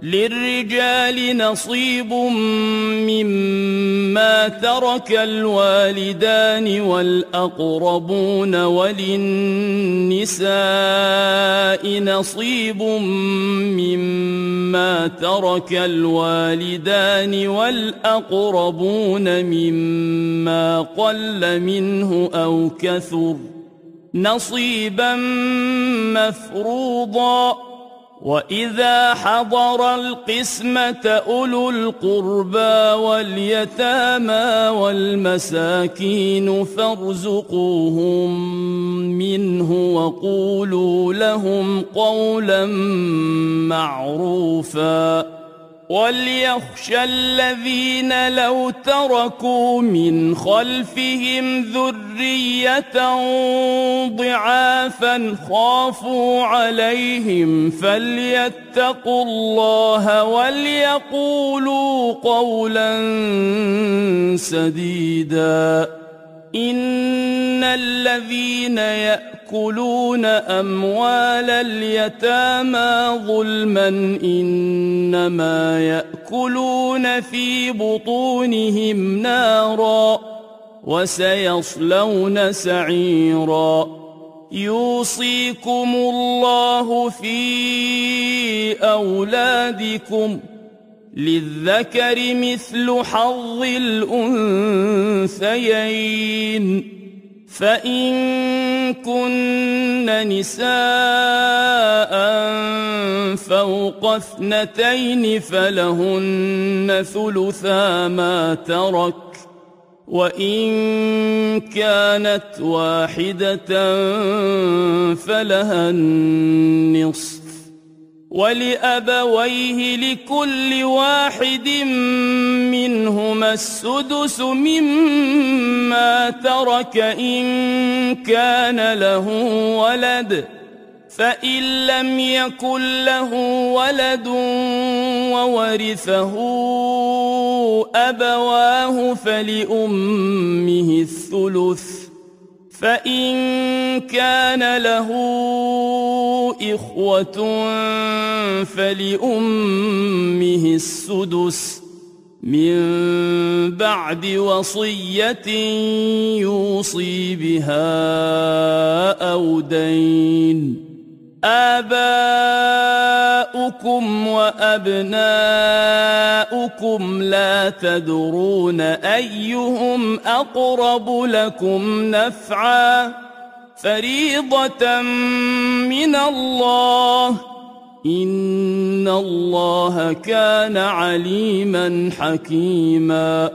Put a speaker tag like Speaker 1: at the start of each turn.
Speaker 1: للرجال نصيب مما ترك الوالدان والأقربون وللنساء نصيب مما ترك الوالدان والأقربون مما قل منه أو كثر نصيبا مفروضا. وإذا حضر القسمة أولو القربى واليتامى والمساكين فارزقوهم منه وقولوا لهم قولا معروفا. وليخشى الذين لو تركوا من خلفهم ذرية ضعافا خافوا عليهم فليتقوا الله وليقولوا قولا سديدا. إن الذين يأكلون أموال اليتامى ظلما إنما يأكلون في بطونهم نارا وسيصلون سعيرا. يوصيكم الله في أولادكم للذكر مثل حظ الأنثيين. فإن كن نساء فوق 2 فلهن ثلثا ما ترك وإن كانت واحدة فلها النصف ولأبويه لكل واحد منهما السدس مما ترك إن كان له ولد فإن لم يكن له ولد وورثه أبواه فلأمه الثلث فإن كان له إخوة فلأمه السدس من بعد وصية يوصي بها أو دين. آباؤكم وأبناؤكم لا تدرون أيهم أقرب لكم نفعا فريضة من الله إن الله كان عليما حكيما.